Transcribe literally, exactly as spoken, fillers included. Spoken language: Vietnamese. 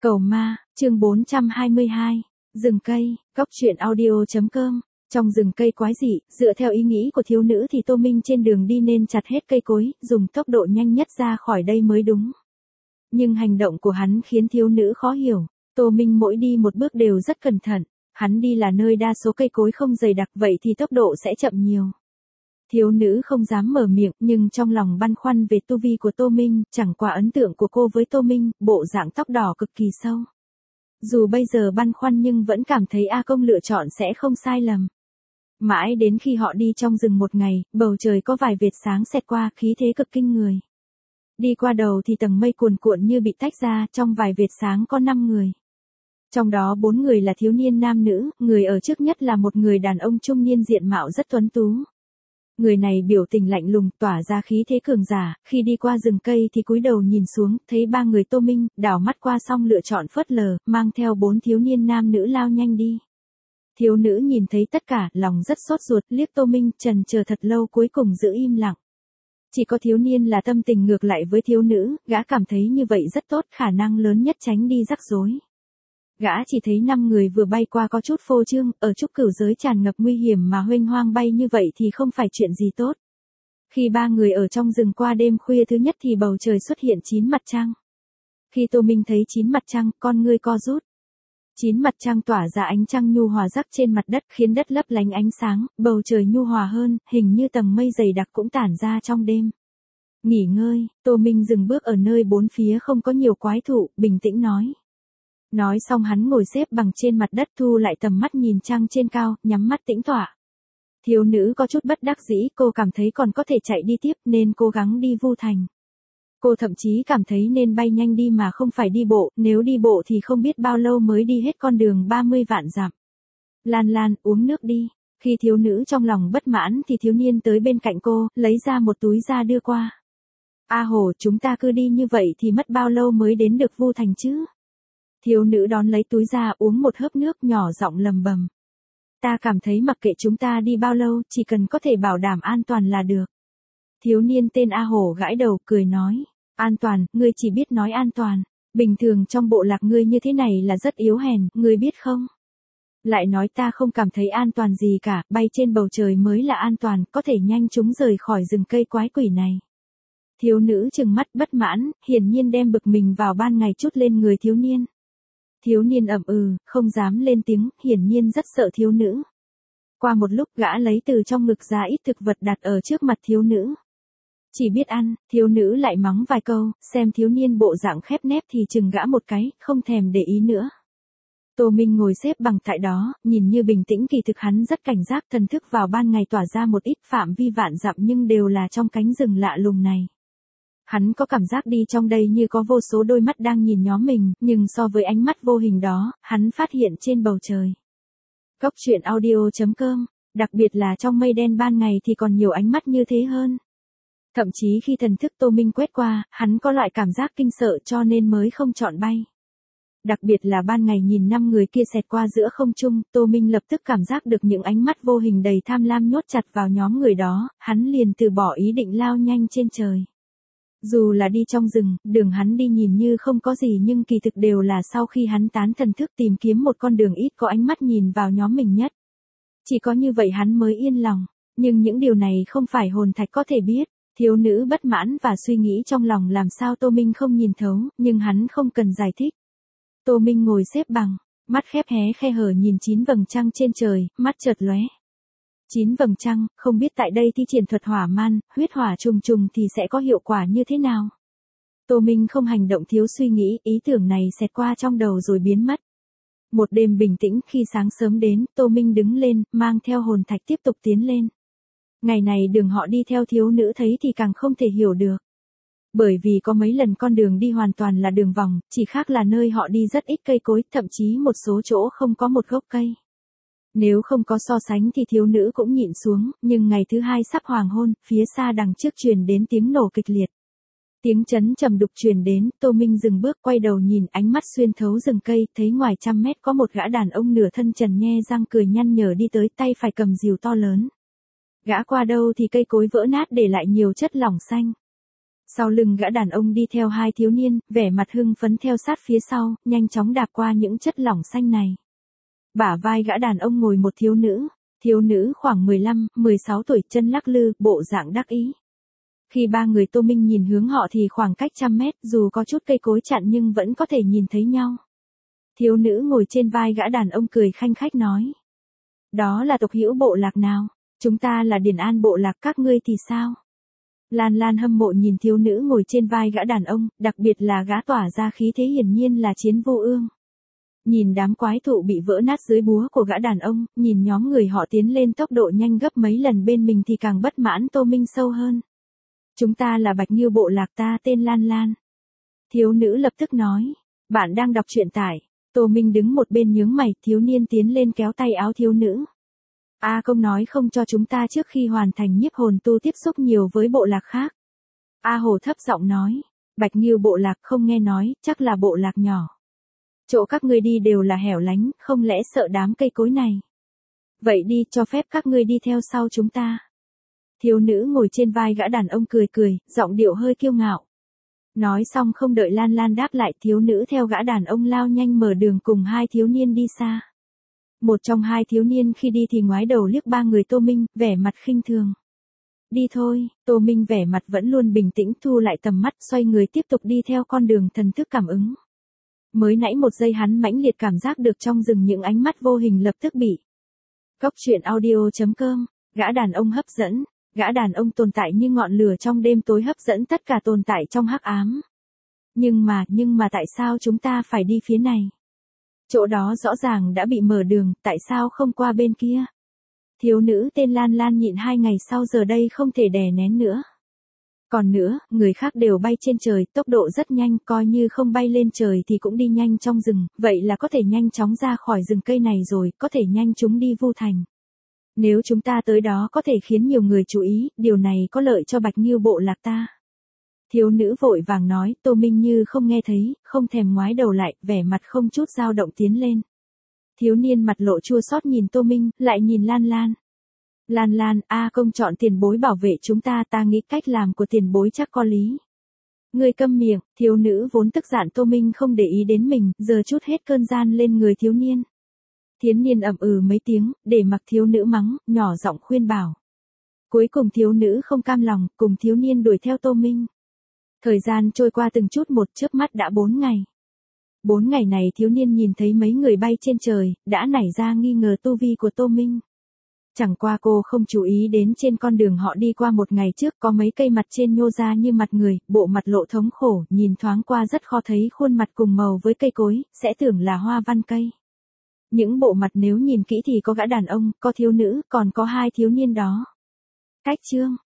Cầu ma, chương bốn trăm hai mươi hai, rừng cây, cóc truyện audio.com. Trong rừng cây quái dị, dựa theo ý nghĩ của thiếu nữ thì Tô Minh trên đường đi nên chặt hết cây cối, dùng tốc độ nhanh nhất ra khỏi đây mới đúng. Nhưng hành động của hắn khiến thiếu nữ khó hiểu. Tô Minh mỗi đi một bước đều rất cẩn thận. Hắn đi là nơi đa số cây cối không dày đặc, vậy thì tốc độ sẽ chậm nhiều. Thiếu nữ không dám mở miệng, nhưng trong lòng băn khoăn về tu vi của Tô Minh, chẳng qua ấn tượng của cô với Tô Minh, bộ dạng tóc đỏ cực kỳ sâu. Dù bây giờ băn khoăn nhưng vẫn cảm thấy A Công lựa chọn sẽ không sai lầm. Mãi đến khi họ đi trong rừng một ngày, bầu trời có vài vệt sáng xẹt qua, khí thế cực kinh người. Đi qua đầu thì tầng mây cuồn cuộn như bị tách ra, trong vài vệt sáng có năm người. Trong đó bốn người là thiếu niên nam nữ, người ở trước nhất là một người đàn ông trung niên diện mạo rất tuấn tú. Người này biểu tình lạnh lùng, tỏa ra khí thế cường giả, khi đi qua rừng cây thì cúi đầu nhìn xuống, thấy ba người Tô Minh, đảo mắt qua xong lựa chọn phớt lờ, mang theo bốn thiếu niên nam nữ lao nhanh đi. Thiếu nữ nhìn thấy tất cả, lòng rất sốt ruột, liếc Tô Minh, trần chờ thật lâu cuối cùng giữ im lặng. Chỉ có thiếu niên là tâm tình ngược lại với thiếu nữ, gã cảm thấy như vậy rất tốt, khả năng lớn nhất tránh đi rắc rối. Gã chỉ thấy năm người vừa bay qua có chút phô trương, ở trúc cửu giới tràn ngập nguy hiểm mà huênh hoang bay như vậy thì không phải chuyện gì tốt. Khi ba người ở trong rừng qua đêm khuya thứ nhất thì bầu trời xuất hiện chín mặt trăng. Khi Tô Minh thấy chín mặt trăng, con ngươi co rút. Chín mặt trăng tỏa ra ánh trăng nhu hòa rắc trên mặt đất khiến đất lấp lánh ánh sáng, bầu trời nhu hòa hơn, hình như tầng mây dày đặc cũng tản ra trong đêm. Nghỉ ngơi, Tô Minh dừng bước ở nơi bốn phía không có nhiều quái thụ, bình tĩnh nói. Nói xong hắn ngồi xếp bằng trên mặt đất thu lại tầm mắt nhìn trăng trên cao, nhắm mắt tĩnh tọa. Thiếu nữ có chút bất đắc dĩ, cô cảm thấy còn có thể chạy đi tiếp nên cố gắng đi Vu Thành. Cô thậm chí cảm thấy nên bay nhanh đi mà không phải đi bộ, nếu đi bộ thì không biết bao lâu mới đi hết con đường ba mươi vạn dặm. Lan Lan, uống nước đi. Khi thiếu nữ trong lòng bất mãn thì thiếu niên tới bên cạnh cô, lấy ra một túi ra đưa qua. A Hồ, chúng ta cứ đi như vậy thì mất bao lâu mới đến được Vu Thành chứ? Thiếu nữ đón lấy túi ra uống một hớp nước nhỏ giọng lầm bầm. Ta cảm thấy mặc kệ chúng ta đi bao lâu, chỉ cần có thể bảo đảm an toàn là được. Thiếu niên tên A Hổ gãi đầu, cười nói. An toàn, ngươi chỉ biết nói an toàn. Bình thường trong bộ lạc ngươi như thế này là rất yếu hèn, ngươi biết không? Lại nói ta không cảm thấy an toàn gì cả, bay trên bầu trời mới là an toàn, có thể nhanh chóng rời khỏi rừng cây quái quỷ này. Thiếu nữ trừng mắt bất mãn, hiển nhiên đem bực mình vào ban ngày chút lên người thiếu niên. Thiếu niên ậm ừ, không dám lên tiếng, hiển nhiên rất sợ thiếu nữ. Qua một lúc gã lấy từ trong ngực ra ít thực vật đặt ở trước mặt thiếu nữ. Chỉ biết ăn, thiếu nữ lại mắng vài câu, xem thiếu niên bộ dạng khép nép thì chừng gã một cái, không thèm để ý nữa. Tô Minh ngồi xếp bằng tại đó, nhìn như bình tĩnh kỳ thực hắn rất cảnh giác, thần thức vào ban ngày tỏa ra một ít phạm vi vạn dặm nhưng đều là trong cánh rừng lạ lùng này. Hắn có cảm giác đi trong đây như có vô số đôi mắt đang nhìn nhóm mình, nhưng so với ánh mắt vô hình đó, hắn phát hiện trên bầu trời. Cóc truyện audio.com, đặc biệt là trong mây đen ban ngày thì còn nhiều ánh mắt như thế hơn. Thậm chí khi thần thức Tô Minh quét qua, hắn có loại cảm giác kinh sợ cho nên mới không chọn bay. Đặc biệt là ban ngày nhìn năm người kia xẹt qua giữa không trung, Tô Minh lập tức cảm giác được những ánh mắt vô hình đầy tham lam nhốt chặt vào nhóm người đó, hắn liền từ bỏ ý định lao nhanh trên trời. Dù là đi trong rừng, đường hắn đi nhìn như không có gì nhưng kỳ thực đều là sau khi hắn tán thần thức tìm kiếm một con đường ít có ánh mắt nhìn vào nhóm mình nhất. Chỉ có như vậy hắn mới yên lòng, nhưng những điều này không phải hồn thạch có thể biết. Thiếu nữ bất mãn và suy nghĩ trong lòng làm sao Tô Minh không nhìn thấu, nhưng hắn không cần giải thích. Tô Minh ngồi xếp bằng, mắt khép hé khe hở nhìn chín vầng trăng trên trời, mắt chợt lóe. Chín vầng trăng, không biết tại đây thi triển thuật hỏa man, huyết hỏa trùng trùng thì sẽ có hiệu quả như thế nào? Tô Minh không hành động thiếu suy nghĩ, ý tưởng này xẹt qua trong đầu rồi biến mất. Một đêm bình tĩnh, khi sáng sớm đến, Tô Minh đứng lên, mang theo hồn thạch tiếp tục tiến lên. Ngày này đường họ đi theo thiếu nữ thấy thì càng không thể hiểu được. Bởi vì có mấy lần con đường đi hoàn toàn là đường vòng, chỉ khác là nơi họ đi rất ít cây cối, thậm chí một số chỗ không có một gốc cây. Nếu không có so sánh thì thiếu nữ cũng nhịn xuống, nhưng ngày thứ hai sắp hoàng hôn, phía xa đằng trước truyền đến tiếng nổ kịch liệt. Tiếng chấn trầm đục truyền đến, Tô Minh dừng bước quay đầu nhìn, ánh mắt xuyên thấu rừng cây, thấy ngoài trăm mét có một gã đàn ông nửa thân trần nhe răng cười nhăn nhở đi tới, tay phải cầm rìu to lớn. Gã qua đâu thì cây cối vỡ nát để lại nhiều chất lỏng xanh. Sau lưng gã đàn ông đi theo hai thiếu niên, vẻ mặt hưng phấn theo sát phía sau, nhanh chóng đạp qua những chất lỏng xanh này. Bả vai gã đàn ông ngồi một thiếu nữ, thiếu nữ khoảng mười lăm, mười sáu tuổi, chân lắc lư, bộ dạng đắc ý. Khi ba người Tô Minh nhìn hướng họ thì khoảng cách trăm mét, dù có chút cây cối chặn nhưng vẫn có thể nhìn thấy nhau. Thiếu nữ ngồi trên vai gã đàn ông cười khanh khách nói. Đó là tộc hữu bộ lạc nào? Chúng ta là Điền An bộ lạc, các ngươi thì sao? Lan Lan hâm mộ nhìn thiếu nữ ngồi trên vai gã đàn ông, đặc biệt là gã tỏa ra khí thế hiển nhiên là Chiến Vô Ương. Nhìn đám quái thụ bị vỡ nát dưới búa của gã đàn ông, nhìn nhóm người họ tiến lên tốc độ nhanh gấp mấy lần bên mình thì càng bất mãn Tô Minh sâu hơn. Chúng ta là Bạch Nghiêu bộ lạc, ta tên Lan Lan. Thiếu nữ lập tức nói. Bạn đang đọc truyện tại. Tô Minh đứng một bên nhướng mày, thiếu niên tiến lên kéo tay áo thiếu nữ. A Công nói không cho chúng ta trước khi hoàn thành nhiếp hồn tu tiếp xúc nhiều với bộ lạc khác. A Hồ thấp giọng nói. Bạch Nghiêu bộ lạc không nghe nói, chắc là bộ lạc nhỏ. Chỗ các ngươi đi đều là hẻo lánh, không lẽ sợ đám cây cối này. Vậy đi, cho phép các ngươi đi theo sau chúng ta. Thiếu nữ ngồi trên vai gã đàn ông cười cười, giọng điệu hơi kiêu ngạo. Nói xong không đợi Lan Lan đáp lại, thiếu nữ theo gã đàn ông lao nhanh mở đường cùng hai thiếu niên đi xa. Một trong hai thiếu niên khi đi thì ngoái đầu liếc ba người Tô Minh, vẻ mặt khinh thường. Đi thôi, Tô Minh vẻ mặt vẫn luôn bình tĩnh thu lại tầm mắt, xoay người tiếp tục đi theo con đường thần thức cảm ứng. Mới nãy một giây hắn mãnh liệt cảm giác được trong rừng những ánh mắt vô hình lập tức bị. Cốc truyện audio chấm com, gã đàn ông hấp dẫn. Gã đàn ông tồn tại như ngọn lửa trong đêm tối hấp dẫn tất cả tồn tại trong hắc ám. Nhưng mà, nhưng mà tại sao chúng ta phải đi phía này? Chỗ đó rõ ràng đã bị mở đường, tại sao không qua bên kia? Thiếu nữ tên Lan Lan nhịn hai ngày sau giờ đây không thể đè nén nữa. Còn nữa, người khác đều bay trên trời, tốc độ rất nhanh, coi như không bay lên trời thì cũng đi nhanh trong rừng, vậy là có thể nhanh chóng ra khỏi rừng cây này rồi, có thể nhanh chúng đi Vu Thành. Nếu chúng ta tới đó có thể khiến nhiều người chú ý, điều này có lợi cho Bạch Nghiêu bộ lạc ta. Thiếu nữ vội vàng nói, Tô Minh như không nghe thấy, không thèm ngoái đầu lại, vẻ mặt không chút dao động tiến lên. Thiếu niên mặt lộ chua xót nhìn Tô Minh, lại nhìn Lan Lan. Lan Lan, A Công chọn tiền bối bảo vệ chúng ta, ta nghĩ cách làm của tiền bối chắc có lý. Người câm miệng, thiếu nữ vốn tức giận Tô Minh không để ý đến mình, giờ chút hết cơn gian lên người thiếu niên. Thiếu niên ậm ừ mấy tiếng, để mặc thiếu nữ mắng, nhỏ giọng khuyên bảo. Cuối cùng thiếu nữ không cam lòng, cùng thiếu niên đuổi theo Tô Minh. Thời gian trôi qua từng chút một, chớp mắt đã bốn ngày. Bốn ngày này thiếu niên nhìn thấy mấy người bay trên trời, đã nảy ra nghi ngờ tu vi của Tô Minh. Chẳng qua cô không chú ý đến trên con đường họ đi qua một ngày trước có mấy cây mặt trên nhô ra như mặt người, bộ mặt lộ thống khổ, nhìn thoáng qua rất khó thấy khuôn mặt cùng màu với cây cối, sẽ tưởng là hoa văn cây. Những bộ mặt nếu nhìn kỹ thì có gã đàn ông, có thiếu nữ, còn có hai thiếu niên đó. Cách chương